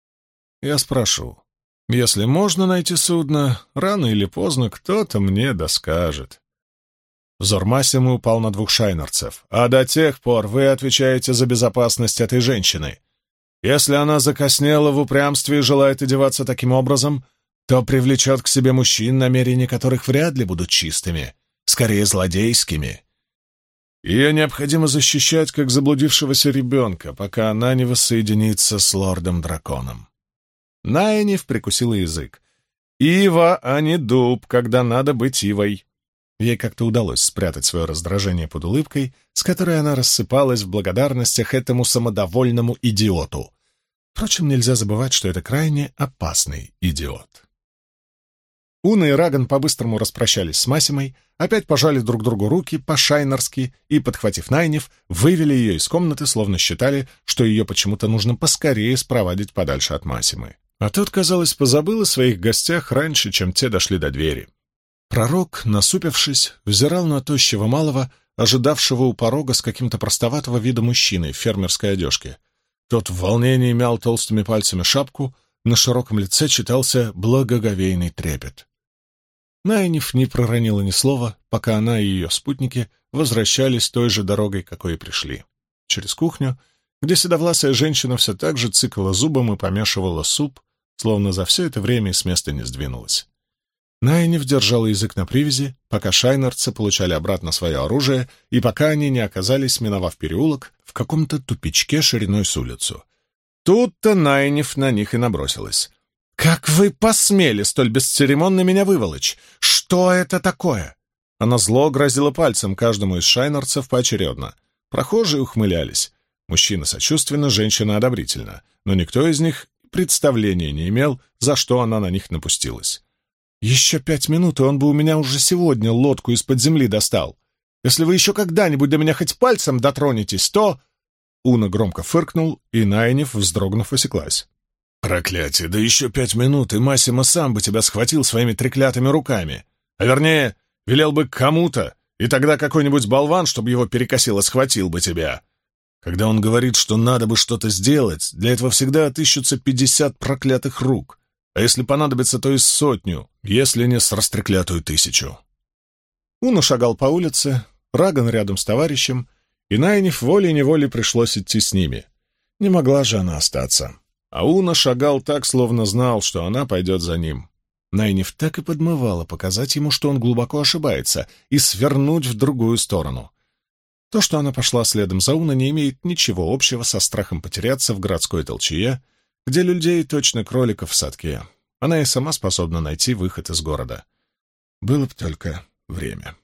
S1: Я спрошу. Если можно найти судно, рано или поздно кто-то мне доскажет. Взор Массимы упал на двух шайнерцев. А до тех пор вы отвечаете за безопасность этой женщины. Если она закоснела в упрямстве и желает одеваться таким образом, то привлечет к себе мужчин, намерения которых вряд ли будут чистыми, скорее злодейскими. Ее необходимо защищать, как заблудившегося ребенка, пока она не воссоединится с лордом-драконом. Найниф прикусила язык. Ива, а не дуб, когда надо быть ивой. Ей как-то удалось спрятать свое раздражение под улыбкой, с которой она рассыпалась в благодарностях этому самодовольному идиоту. Впрочем, нельзя забывать, что это крайне опасный идиот. Уна и Раган по-быстрому распрощались с Массимой, опять пожали друг другу руки по-шайнерски и, подхватив Найниф, вывели ее из комнаты, словно считали, что ее почему-то нужно поскорее спровадить подальше от Массимы. А тот, казалось, позабыл о своих гостях раньше, чем те дошли до двери. Пророк, насупившись, взирал на тощего малого, ожидавшего у порога с каким-то простоватого вида мужчиной в фермерской одежке. Тот в волнении мял толстыми пальцами шапку, на широком лице читался благоговейный трепет. Найниф не проронила ни слова, пока она и ее спутники возвращались той же дорогой, какой и пришли. Через кухню, где седовласая женщина все так же цыкала зубом и помешивала суп, словно за все это время с места не сдвинулась. Найниф держала язык на привязи, пока шайнерцы получали обратно свое оружие и пока они не оказались, миновав переулок, в каком-то тупичке шириной с улицу. Тут-то Найниф на них и набросилась. «Как вы посмели столь бесцеремонно меня выволочь? Что это такое?» Она зло грозила пальцем каждому из шайнерцев поочередно. Прохожие ухмылялись. Мужчина сочувственно, женщина одобрительно, но никто из них представления не имел, за что она на них напустилась. «Еще 5 минут, и он бы у меня уже сегодня лодку из-под земли достал. Если вы еще когда-нибудь до меня хоть пальцем дотронетесь, то...» Уна громко фыркнул, и Найниф, вздрогнув, осеклась. «Проклятие, да еще 5 минут, и Массимо сам бы тебя схватил своими треклятыми руками. А вернее, велел бы кому-то, и тогда какой-нибудь болван, чтобы его перекосило, схватил бы тебя. Когда он говорит, что надо бы что-то сделать, для этого всегда отыщутся 50 проклятых рук, а если понадобится, то и 100, если не с растреклятую 1000». Уна шагал по улице, Раган рядом с товарищем, и Найниф волей-неволей пришлось идти с ними. Не могла же она остаться. А Уна шагал так, словно знал, что она пойдет за ним. Найниф так и подмывала показать ему, что он глубоко ошибается, и свернуть в другую сторону. То, что она пошла следом за Уна, не имеет ничего общего со страхом потеряться в городской толчее, где людей точно кроликов в садке. Она и сама способна найти выход из города. Было бы только время.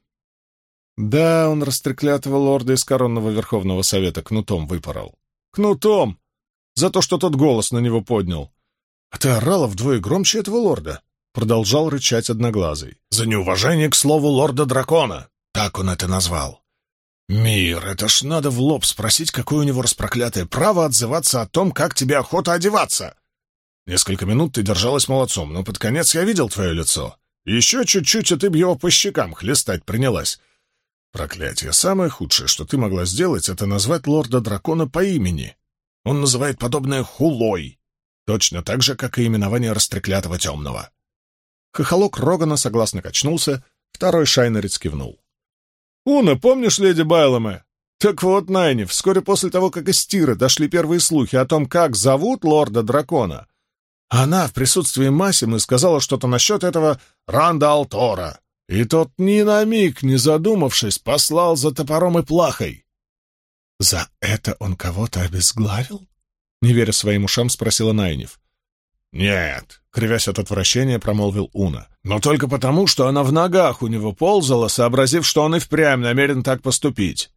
S1: Да, он растреклятого лорда из коронного Верховного Совета кнутом выпорол. Кнутом! За то, что тот голос на него поднял. А ты орала вдвое громче этого лорда, продолжал рычать Одноглазый. За неуважение к слову лорда-дракона. Так он это назвал. Мир, это ж надо в лоб спросить, какое у него распроклятое право отзываться о том, как тебе охота одеваться. Несколько минут ты держалась молодцом, но под конец я видел твое лицо. Еще чуть-чуть, и ты б его по щекам хлестать принялась. Проклятие, самое худшее, что ты могла сделать, это назвать лорда-дракона по имени. Он называет подобное хулой, точно так же, как и именование растреклятого темного. Хохолок Рогана согласно качнулся, второй шайнерец кивнул. «Уна, помнишь леди Байломе? Так вот, Найниф, вскоре после того, как из Тиры дошли первые слухи о том, как зовут лорда-дракона, она в присутствии Массимы сказала что-то насчет этого Ранда Алтора, и тот ни на миг, не задумавшись, послал за топором и плахой». «За это он кого-то обезглавил?» Не веря своим ушам, спросила Найниф. «Нет», — кривясь от отвращения, промолвил Уна. «Но только потому, что она в ногах у него ползала, сообразив, что он и впрямь намерен так поступить.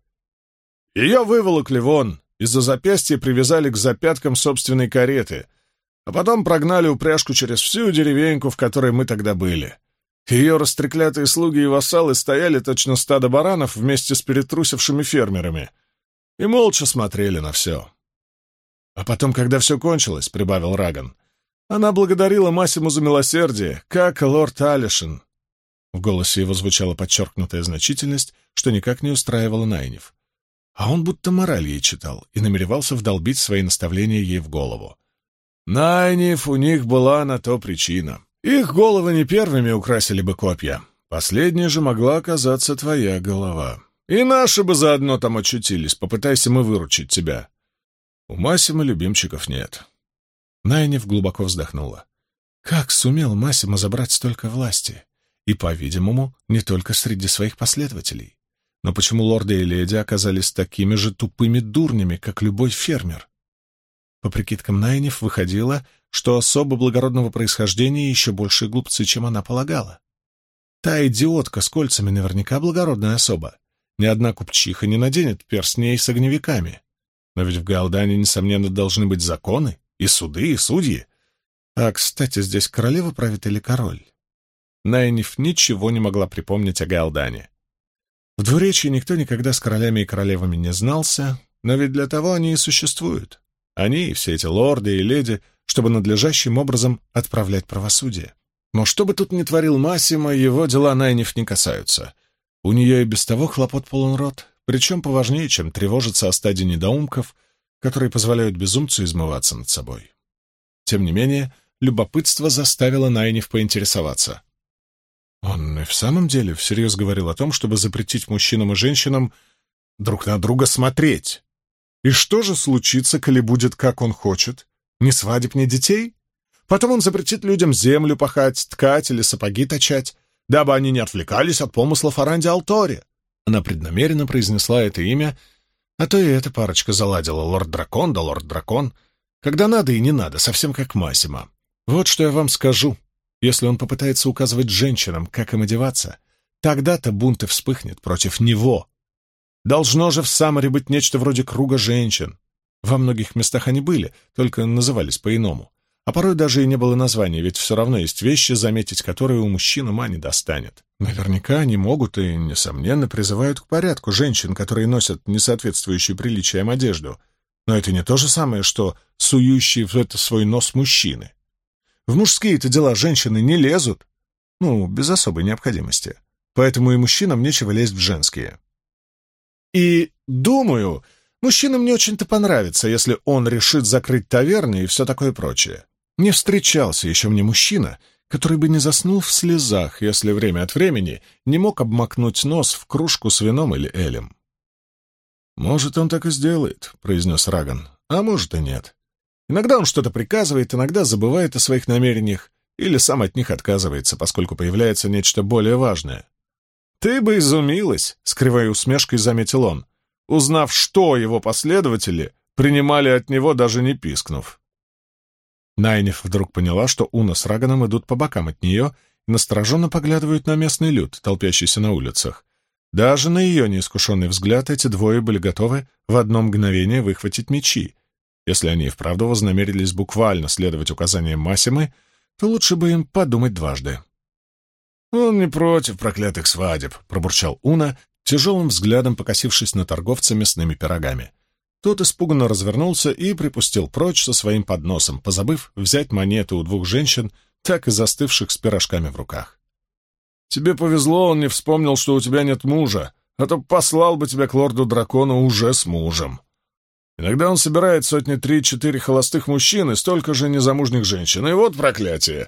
S1: Ее выволокли вон, из-за запястья привязали к запяткам собственной кареты, а потом прогнали упряжку через всю деревеньку, в которой мы тогда были. Ее растреклятые слуги и вассалы стояли точно стадо баранов вместе с перетрусившими фермерами и молча смотрели на все. А потом, когда все кончилось, — прибавил Раган, — она благодарила Массиму за милосердие, как лорд Алишин». В голосе его звучала подчеркнутая значительность, что никак не устраивала Найниф. а он будто мораль ей читал и намеревался вдолбить свои наставления ей в голову.
S2: Найниф, у них была на то причина. Их головы не первыми украсили бы копья. Последняя же могла оказаться твоя голова. И наши бы заодно там очутились, попытайся мы выручить тебя. У Массимо любимчиков нет.
S1: Найниф глубоко вздохнула. Как сумел Массимо забрать столько власти? И, по-видимому, не только среди своих последователей. Но почему лорды и леди оказались такими же тупыми дурнями, как любой фермер? По прикидкам Найниф выходило, что особо благородного происхождения еще больше глупцы, чем она полагала. Та идиотка с кольцами наверняка благородная особа. Ни одна купчиха не наденет перстней с огневиками. Но ведь в Гаалдане, несомненно, должны быть законы, и суды, и судьи. А, кстати, здесь королева правит или король? Найниф ничего не могла припомнить о Гаалдане. В двуречии никто никогда с королями и королевами не знался, но ведь для того они и существуют. Они и все эти лорды и леди, чтобы надлежащим образом отправлять правосудие. Но что бы тут ни творил Массимо, его дела Найниф не касаются. У нее и без того хлопот полон рот, причем поважнее, чем тревожиться о стаде недоумков, которые позволяют безумцу измываться над собой. Тем не менее, любопытство заставило Найниф поинтересоваться. Он и в самом деле всерьез говорил о том, чтобы запретить мужчинам и женщинам друг на друга смотреть. И что же случится, коли будет, как он хочет? Ни свадеб, ни детей? Потом он запретит людям землю пахать, ткать или сапоги точать, дабы они не отвлекались от помыслов о Ранди Алторе. Она преднамеренно произнесла это имя, а то и эта парочка заладила лорд-дракон да лорд-дракон, когда надо и не надо, совсем как Массимо. Вот что я вам скажу. Если он попытается указывать женщинам, как им одеваться, тогда-то бунт и вспыхнет против него. Должно же в Саммере быть нечто вроде круга женщин. Во многих местах они были, только назывались по-иному. А порой даже и не было названия, ведь все равно есть вещи, заметить которые у мужчин ума не достанет. Наверняка они могут и, несомненно, призывают к порядку женщин, которые носят несоответствующую приличиям одежду. Но это не то же самое, что сующие в это свой нос мужчины. В мужские-то дела женщины не лезут, без особой необходимости. Поэтому и мужчинам нечего лезть в женские. И, думаю, мужчинам не очень-то понравится, если он решит закрыть таверны и все такое прочее. Не встречался еще мне мужчина, который бы не заснул в слезах, если время от времени не мог обмакнуть нос в кружку с вином или элем. «Может, он так и сделает», — произнес Раган, — «а может и нет. Иногда он что-то приказывает, иногда забывает о своих намерениях или сам от них отказывается, поскольку появляется нечто более важное». «Ты бы изумилась», — с кривой усмешкой заметил он, узнав, что его последователи принимали от него, даже не пискнув. Найниф вдруг поняла, что Уна с Раганом идут по бокам от нее и настороженно поглядывают на местный люд, толпящийся на улицах. Даже на ее неискушенный взгляд эти двое были готовы в одно мгновение выхватить мечи. Если они и вправду вознамерились буквально следовать указаниям Массимы, то лучше бы им подумать дважды. «Он не против проклятых свадеб», — пробурчал Уна, тяжелым взглядом покосившись на торговца мясными пирогами. Тот испуганно развернулся и припустил прочь со своим подносом, позабыв взять монеты у двух женщин, так и застывших с пирожками в руках. «Тебе повезло, он не вспомнил, что у тебя нет мужа, а то послал бы тебя к лорду-дракону уже с мужем. Иногда он собирает 3-4 холостых мужчин и столько же незамужних женщин, и вот проклятие.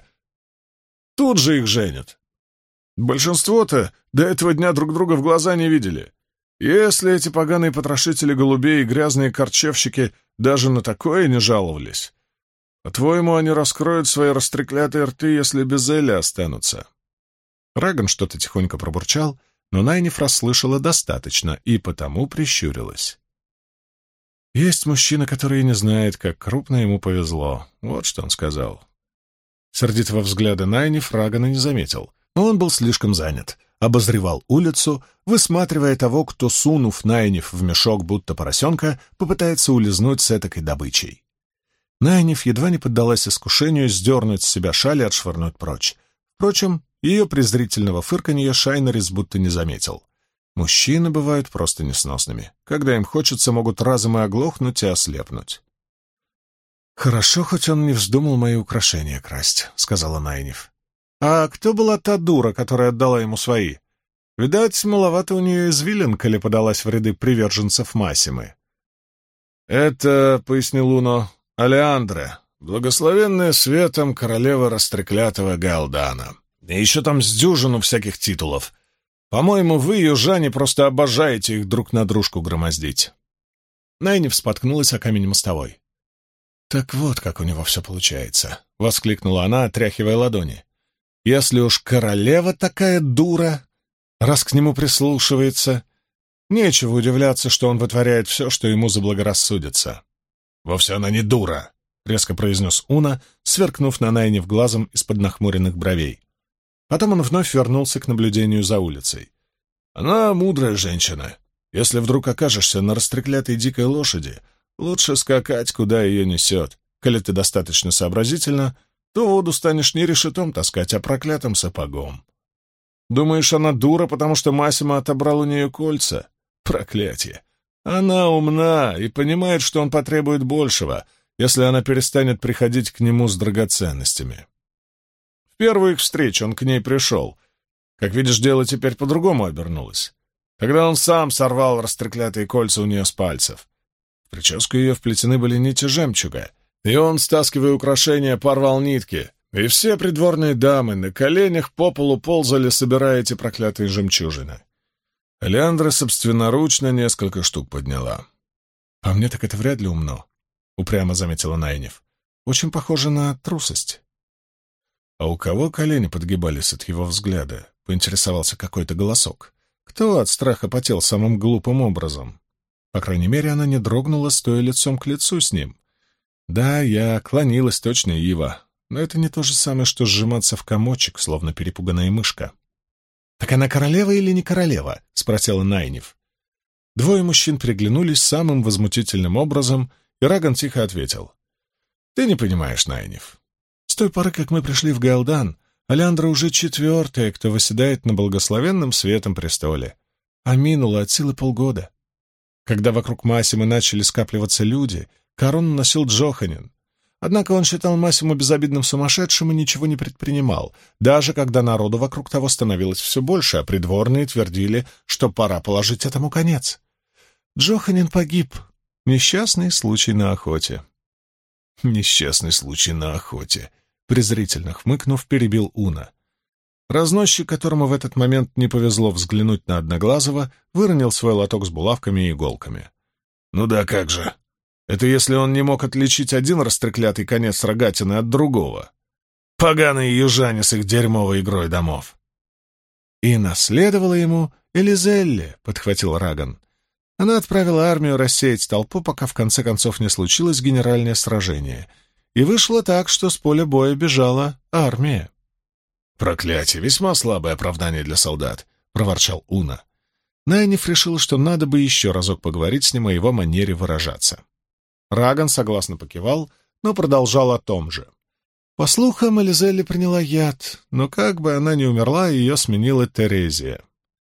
S1: Тут же их женят. Большинство-то до этого дня друг друга в глаза не видели. Если эти поганые потрошители голубей и грязные корчевщики даже на такое не жаловались, по-твоему, они раскроют свои растреклятые рты, если без Эля останутся?» Раган что-то тихонько пробурчал, но Найниф расслышала достаточно и потому прищурилась. «Есть мужчина, который не знает, как крупно ему повезло», — вот что он сказал. Сердитого взгляда Найниф Рагана не заметил, но он был слишком занят. Обозревал улицу, высматривая того, кто, сунув Найниф в мешок будто поросенка, попытается улизнуть с этакой добычей. Найниф едва не поддалась искушению сдернуть с себя шаль и отшвырнуть прочь. Впрочем, ее презрительного фырканья Шайнерис будто не заметил. Мужчины бывают просто несносными. Когда им хочется, могут разом и оглохнуть, и ослепнуть. «Хорошо, хоть он не вздумал мои украшения красть», — сказала Найниф. «А кто была та дура, которая отдала ему свои? Видать, маловато у нее извилин, коли подалась в ряды приверженцев Массимы.
S2: «Это, — пояснил Уно, — Алеандра, благословенная светом королева растреклятого Галдана. И еще там с дюжину всяких титулов. По-моему, вы, южане, просто обожаете их друг на дружку громоздить».
S1: Найниф споткнулась о камень мостовой. «Так вот, как у него все получается», — воскликнула она, отряхивая ладони. «Если уж королева такая дура, раз к нему прислушивается, нечего удивляться, что он вытворяет все, что ему заблагорассудится».
S2: «Вовсе она не дура»,
S1: — резко произнес Уна, сверкнув на Найниф глазом из-под нахмуренных бровей. Потом он вновь вернулся к наблюдению за улицей.
S2: «Она мудрая женщина. Если вдруг окажешься на растреклятой дикой лошади, лучше скакать, куда ее несет. Коли ты достаточно сообразительна, то воду станешь не решетом таскать, а проклятым сапогом. Думаешь, она дура, потому что Массимо отобрал у нее кольца? Проклятие! Она умна и понимает, что он потребует большего, если она перестанет приходить к нему с драгоценностями. В первую их встречу он к ней пришел. Как видишь, дело теперь по-другому обернулось. Тогда он сам сорвал растреклятые кольца у нее с пальцев. В прическу ее вплетены были нити жемчуга, и он, стаскивая украшения, порвал нитки, и все придворные дамы на коленях по полу ползали, собирая эти проклятые жемчужины. Алеандра собственноручно несколько штук подняла.
S1: «По мне так это вряд ли умно», — упрямо заметила Найниф. «Очень похоже на трусость».
S2: «А у кого колени подгибались от его взгляда?» — поинтересовался какой-то голосок.
S1: Кто от страха потел самым глупым образом? По крайней мере, она не дрогнула, стоя лицом к лицу с ним. Да, я клонилась, точно, Ива, но это не то же самое, что сжиматься в комочек, словно перепуганная мышка. «Так она королева или не королева?» — спросила Найниф. Двое мужчин приглянулись самым возмутительным образом, и Раган тихо ответил. «Ты не понимаешь, Найниф. С той поры, как мы пришли в Гаэлдан, Алеандра уже 4-я, кто восседает на благословенном светом престоле. А минуло от силы полгода. Когда вокруг Массимы начали скапливаться люди, корону носил Джоханин. Однако он считал Массиму безобидным сумасшедшим и ничего не предпринимал, даже когда народу вокруг того становилось все больше, а придворные твердили, что пора положить этому конец. Джоханин погиб. Несчастный случай на охоте.
S2: «Несчастный случай на охоте», —
S1: презрительно хмыкнув, перебил Уна. Разносчик, которому в этот момент не повезло взглянуть на Одноглазого, выронил свой лоток с булавками и иголками.
S2: «Ну да, как же. Это если он не мог отличить один растреклятый конец рогатины от другого. Поганые южане с их дерьмовой игрой домов».
S1: «И наследовала ему Элизелли», — подхватил Раган. Она отправила армию рассеять толпу, пока в конце концов не случилось генеральное сражение. И вышло так, что с поля боя бежала армия.
S2: «Проклятие! Весьма слабое оправдание для солдат», — проворчал Уна.
S1: Найниф решила, что надо бы еще разок поговорить с ним о его манере выражаться. Раган согласно покивал, но продолжал о том же. По слухам, Элизелли приняла яд, но как бы она ни умерла, ее сменила Терезия.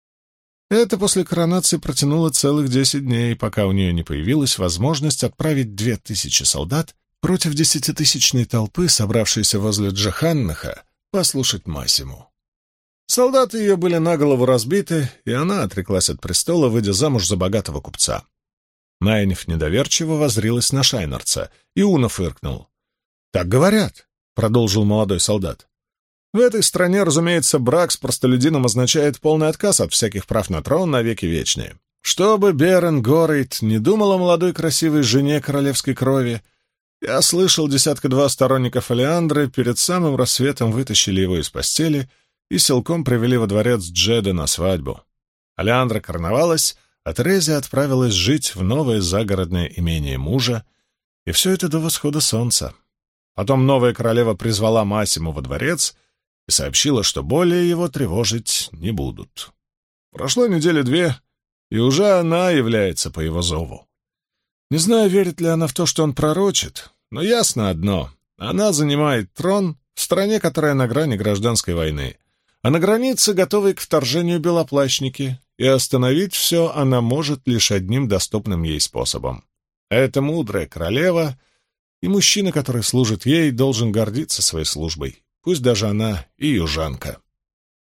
S1: Это после коронации протянуло целых 10 дней, пока у нее не появилась возможность отправить 2000 солдат против 10-тысячной толпы, собравшейся возле Джоханнаха, послушать Массиму. Солдаты ее были наголову разбиты, и она отреклась от престола, выйдя замуж за богатого купца. Найниф недоверчиво воззрилась на Шайнарца, и Уна фыркнул. «Так говорят», — продолжил молодой солдат. «В этой стране, разумеется, брак с простолюдином означает полный отказ от всяких прав на трон навеки вечные. Чтобы Берен Горейт не думал о молодой красивой жене королевской крови, я слышал, 1-2 сторонников Алеандры перед самым рассветом вытащили его из постели и силком привели во дворец Джеда на свадьбу. Алеандра короновалась, а Терезия отправилась жить в новое загородное имение мужа, и все это до восхода солнца. Потом новая королева призвала Массиму во дворец и сообщила, что более его тревожить не будут. Прошло 2 недели, и уже она является по его зову. Не знаю, верит ли она в то, что он пророчит, но ясно одно — она занимает трон в стране, которая на грани гражданской войны, а на границе готовы к вторжению белоплащники, и остановить все она может лишь одним доступным ей способом. Это мудрая королева, и мужчина, который служит ей, должен гордиться своей службой, пусть даже она и южанка.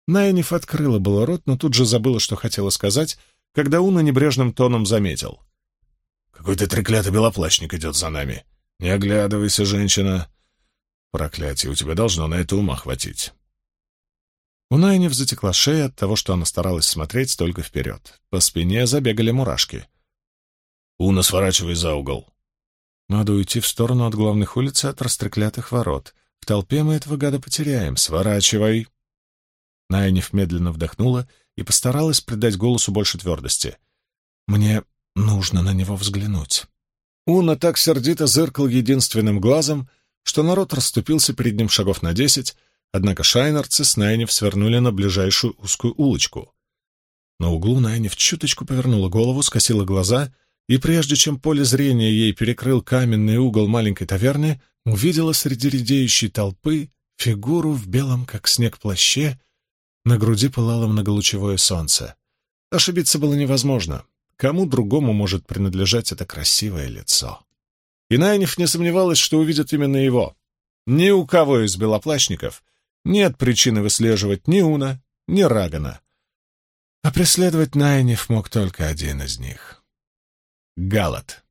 S1: Найниф открыла было рот, но тут же забыла, что хотела сказать, когда Уна небрежным тоном заметил.
S2: «Какой-то треклятый белоплащник идет за нами. Не оглядывайся, женщина. Проклятие, у тебя должно на это ума хватить».
S1: У Найниф затекла шея от того, что она старалась смотреть только вперед. По спине забегали мурашки.
S2: «Уна, сворачивай за угол».
S1: «Надо уйти в сторону от главных улиц и от растреклятых ворот. В толпе мы этого гада потеряем. Сворачивай!» Найниф медленно вдохнула и постаралась придать голосу больше твердости. «Мне нужно на него взглянуть». Уна так сердито зыркал единственным глазом, что народ расступился перед ним шагов на 10, однако шайнерцы с Найниф свернули на ближайшую узкую улочку. На углу Найниф чуточку повернула голову, скосила глаза, и прежде чем поле зрения ей перекрыл каменный угол маленькой таверны, увидела среди редеющей толпы фигуру в белом, как снег, плаще. На груди пылало многолучевое солнце. Ошибиться было невозможно. Кому другому может принадлежать это красивое лицо? И Найниф не сомневалась, что увидит именно его. Ни у кого из белоплащников нет причины выслеживать ни Уна, ни Рагана. А преследовать Найниф мог только один из них — Галат.